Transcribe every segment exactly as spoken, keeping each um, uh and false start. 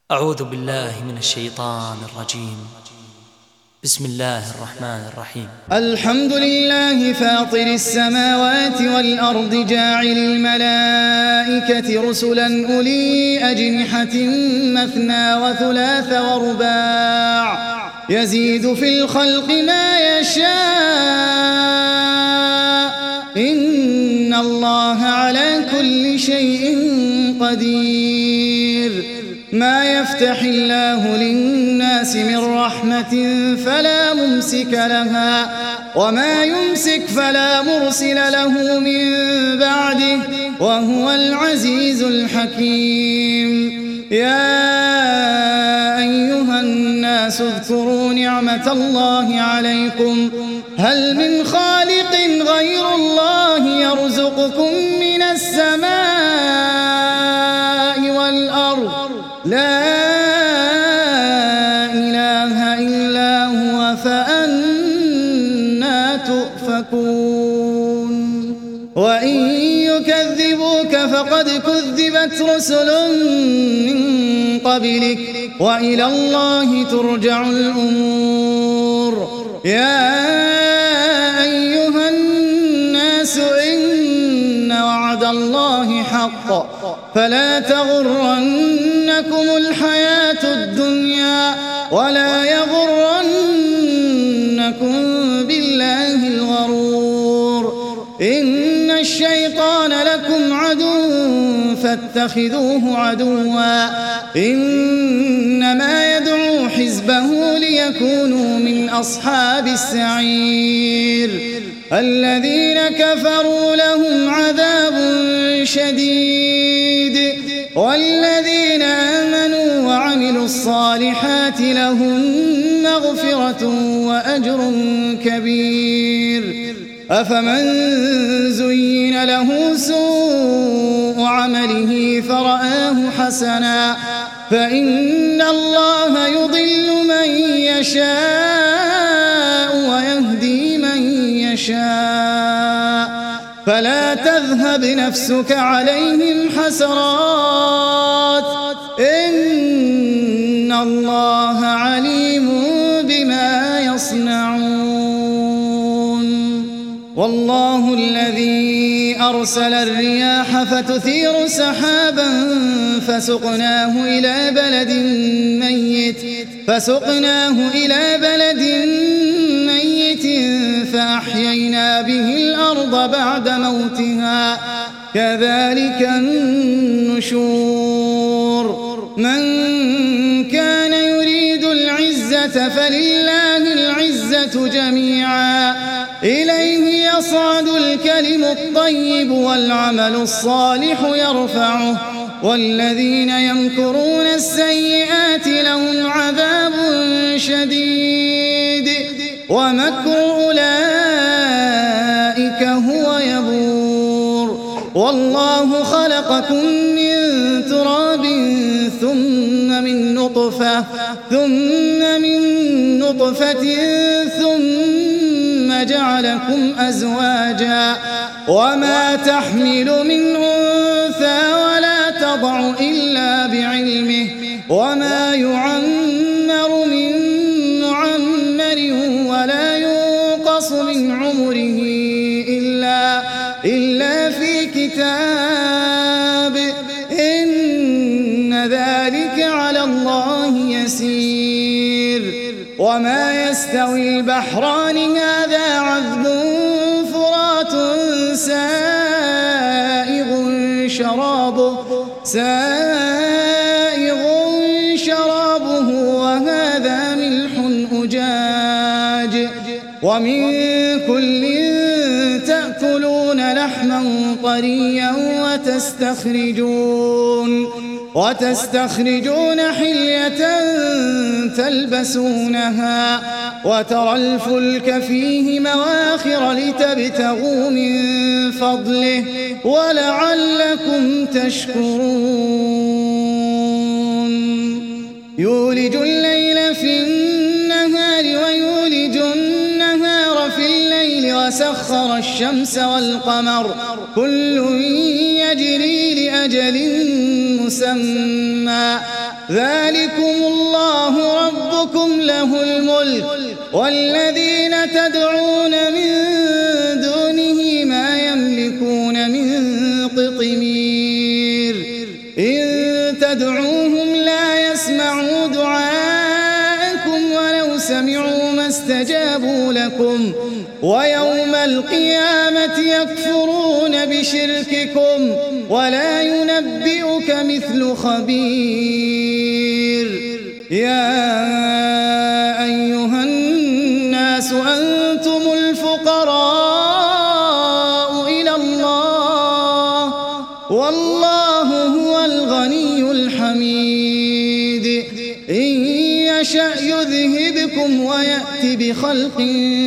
أعوذ بالله من الشيطان الرجيم. بسم الله الرحمن الرحيم. الحمد لله فاطر السماوات والأرض جاعل الملائكة رسلا أولي أجنحة مثنى وثلاث ورباع يزيد في الخلق ما يشاء إن الله على كل شيء قدير. ما يفتح الله للناس من رحمة فلا ممسك لها وما يمسك فلا مرسل له من بعده وهو العزيز الحكيم. يا أيها الناس اذكروا نعمة الله عليكم هل من خالق غير الله يرزقكم من السماء والأرض لا إله إلا هو فأنى تؤفكون. وإن يكذبوك فقد كذبت رسل من قبلك وإلى الله ترجع الأمور. يا أيها الناس إن وعد الله حق فلا تغرنكم الحياة الدنيا ولا يغرنكم بالله الغرور. إن الشيطان لكم عدو فاتخذوه عدوا إنما يدعو حزبه ليكونوا من أصحاب السعير. الذين كفروا لهم عذاب شديد والذين آمنوا وعملوا الصالحات لهم مغفرة وأجر كبير. أفمن زين له سوء عمله فرآه حسنا فإن الله يضل من يشاء ويهدي من يشاء فلا تذهب نفسك عليهم حسرات إن الله عليم بما يصنعون. والله الذي أرسل الرياح فتثير سحابا فسقناه إلى بلد ميت فسقناه إلى بلد ميت فأحيينا به الأرض بعد موتها كذلك النشور. من كان يريد العزة فلله العزة جميعا إليه يصعد الكلم الطيب والعمل الصالح يرفعه والذين يمكرون السيئات لهم عذاب شديد ومكر أولئك هو يبور. والله خلقكم من تراب ثم من نطفة ثم من نطفة ثم جعلكم أزواجا وما تحمل من أنثى ولا تضع إلا بعلمه وما يعمر من معمر ولا ينقص من عمره إلا, إلا في كتاب إن ذلك على الله يسير. وما يستوي البحران هذا عذب فرات سائغ شرابه سائغ شرابه وهذا ملح أجاج ومن كل تأكلون لحما طريا وتستخرجون وتستخرجون حلية تلبسونها وترى الفلك فيه مواخر لتبتغوا من فضله ولعلكم تشكرون. يولج الليل في النهار ويولج النهار في الليل وسخر الشمس والقمر كل يجري لأجل مسمى ذلكم الله ربكم له الملك والذين تدعون من دونه ما يملكون من قطمير إن تدعوهم لا يسمعوا دعاءكم ولو سمعوا ما استجابوا لكم ويوم القيامة يكفرون بشرككم ولا ينبئك مثل خبير يا أيها الناس أنتم الفقراء إلى الله والله هو الغني الحميد إن يشأ يذهبكم ويأتي بخلق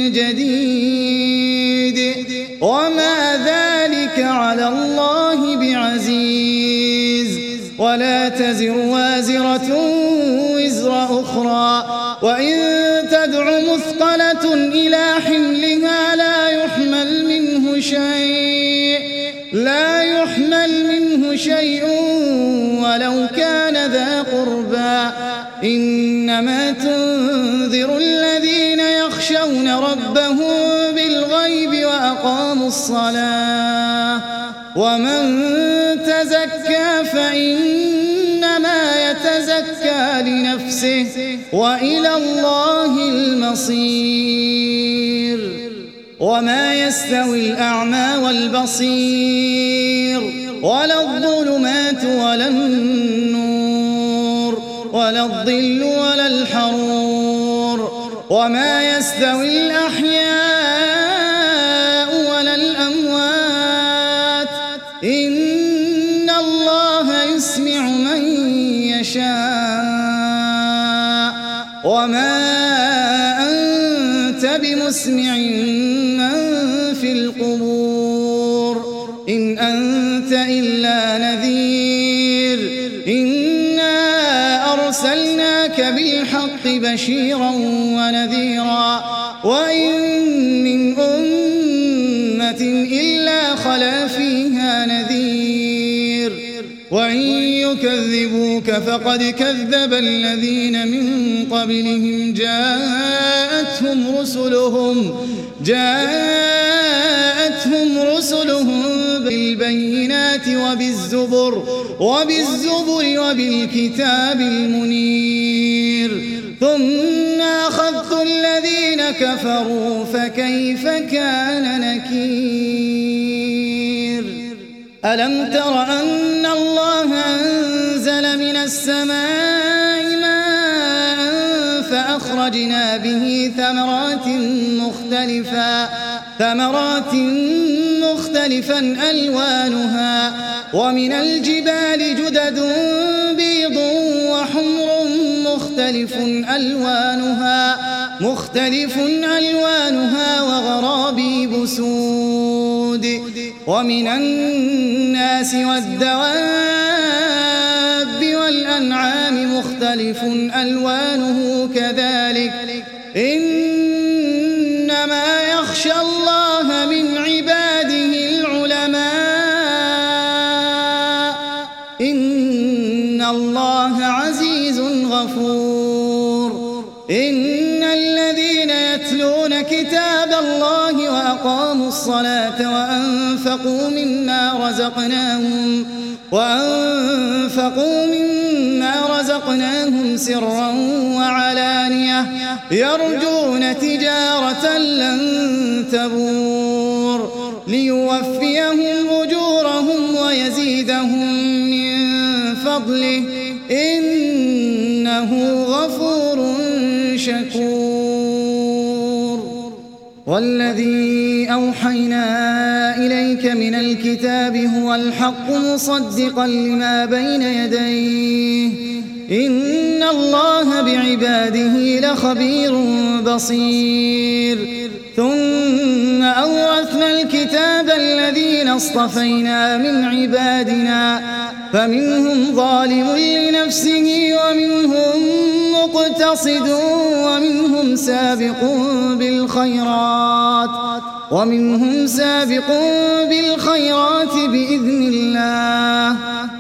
جديد وما ذلك على الله بعزيز ولا تزر وازرة وزر أخرى وإن تدع مثقلة إلى حملها لا يحمل منه شيء لا يحمل منه شيء ولو كان ذا قربى إنما تنذر الذين يخشون ربهم بالغيب وأقاموا الصلاة ومن تزكى فإنما يتزكى لنفسه وإلى الله المصير وما يستوي الأعمى والبصير ولا الظلمات ولا النور ولا الظل ولا الحرور وما يستوي الأحياء ولا الأموات إن الله يسمع من يشاء وما أنت بمسمع من في القبور إن أنت إلا نذير إنا أرسلناك بالحق بشيرا ونذيرا وإن من أمة إلا خلا فيها نذير وإن يكذبوك فقد كذب الذين من قبلهم جاءتهم رسلهم جاءتهم رسلهم بالبينات وبالزبر وبالزبر وبالكتاب المنير ثم أخذت الذين كفروا فكيف كان نكير ألم تر أن الله أنزل من السماء ماء فأخرجنا به ثمرات مختلفا ثمرات مختلفا ألوانها ومن الجبال جدد بيض وحمر مختلف ألوانها مختلف ألوانها وغرابيب سود ومن الناس والدواب والأنعام مختلف ألوانه كذلك إنما يخشى الله من عباده العلماء إن الله عزيز غفور إن الذين يتلون كتاب الله وأقاموا الصلاة وأنفقوا مما رزقناهم وأنفقوا مما رزقناهم سرا وعلانية يرجون تجارة لن تبور ليوفيهم أجورهم ويزيدهم من فضله إنه غفور شكور والذي أوحينا إليك من الكتاب هو الحق مصدقا لما بين يديه إن الله بعباده لخبير بصير ثم أورثنا الكتاب الذين اصطفينا من عبادنا فمنهم ظالم لنفسه ومنهم مقتصد ومنهم سابق بالخيرات ومنهم سابق بالخيرات بإذن الله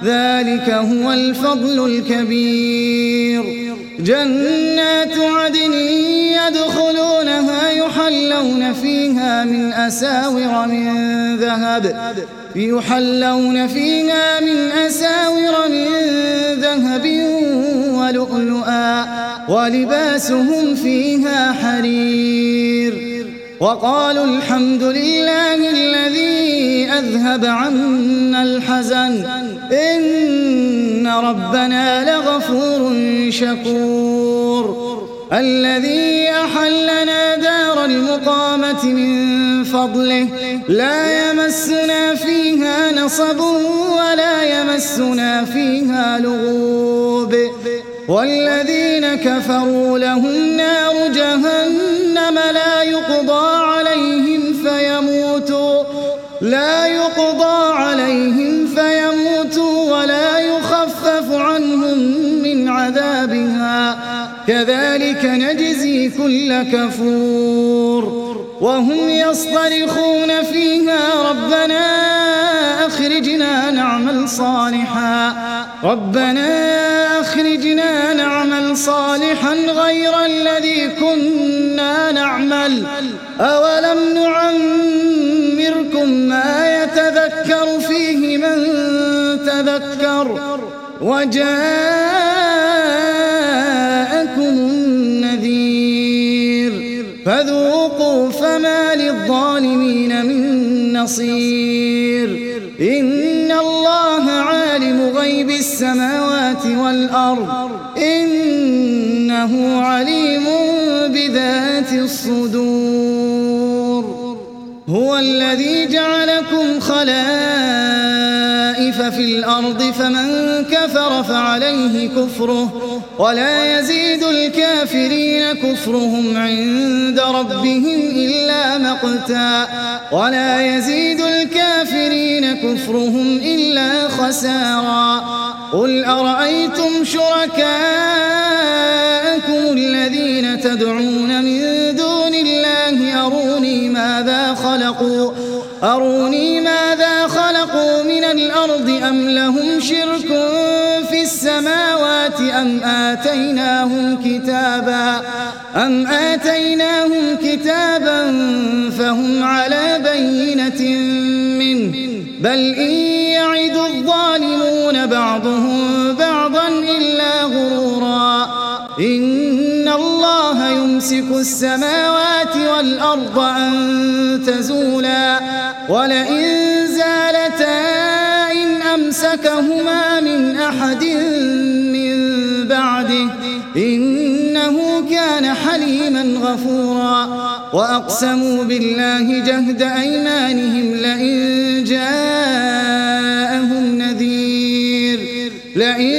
ذلك هو الفضل الكبير. جنات عدن يدخلونها يحلون فيها من أساور من ذهب يحلون فيها من أساور من ذهب ولؤلؤا ولباسهم فيها حرير. وقالوا الحمد لله الذي أذهب عنا الحزن إن ربنا لغفور شكور. الذي أحلنا دار المقامة من فضله لا يمسنا فيها نصب ولا يمسنا فيها لغوب. والذين كفروا لهم نار جهنم لا يقضى عليهم فيموتوا لا يقضى عليهم فيموتوا ولا يخفف عنهم من عذابها كذلك نجزي كل كفور. وهم يصطرخون فيها ربنا أخرجنا نعمل صالحا ربنا أخرجنا نعمل صالحا غير الذي كنا نعمل أولم نعمركم ما يتذكر فيه من تذكر وجاءكم النذير فذوقوا فما للظالمين من نصير. إن الله عالم غيب السماوات والأرض إنه عليم بذات الصدور. هو الذي جعلكم خلائف في الأرض فمن كفر فعليه كفره ولا يزيد الكافرين كفرهم عند ربهم إلا مقتا ولا يزيد الكافرين كفرهم إلا خسارا. قل أرأيتم شركاءكم الذين تدعون من دون الله أروني ماذا خلقوا أروني ماذا خلقوا من الأرض أم لهم شرك في السماوات أم آتيناهم كتابا أم آتيناهم كتابا فهم على بينة منه بل إن يعد الظالمون بعضهم بعضا إلا غرورا. إن الله يمسك السماوات والأرض أن تزولا ولئن زالتا إن أمسكهما من أحد من بعده إنه كان حليما غفورا. وأقسموا بالله جهد أيمانهم لئن جاءهم نذير لئن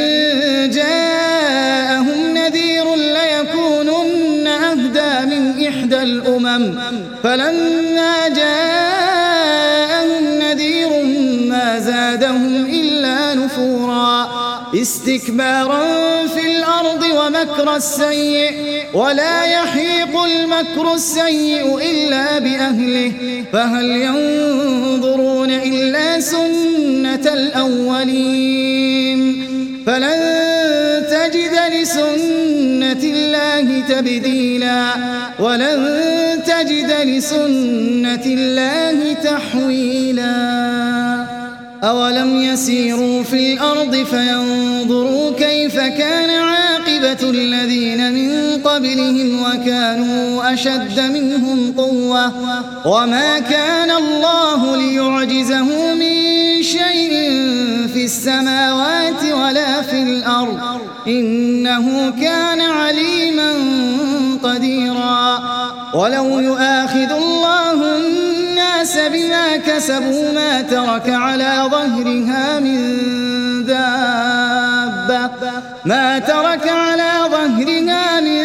جاءهم نذير ليكونن أهدى من إحدى الأمم فلما جاءهم نذير ما زادهم إلا نفورا استكبارا في الأرض ومكر السيء ولا يحيق المكر السيء إلا بأهله فهل ينظرون إلا سنة الأولين فلن تجد لسنة الله تبديلا ولن تجد لسنة الله تحويلا. أولم يسيروا في الأرض فينظروا كيف كان عاقبة الذين من قبلهم وكانوا أشد منهم قوة وما كان الله ليعجزه من شيء في السماوات ولا في الأرض إنه كان عليما قديرا. ولو يؤاخذ الله الناس بما كسبوا ما ترك على ظهرها من دابة ما ترك على ظهرها من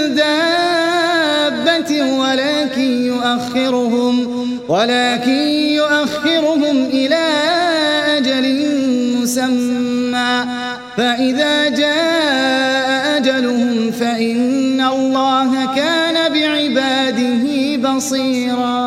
دابة ولكن يؤخرهم ولكن يؤخرهم إلى أجل مسمى فإذا جاء أجلهم فإن الله كان بعباده بصيرا.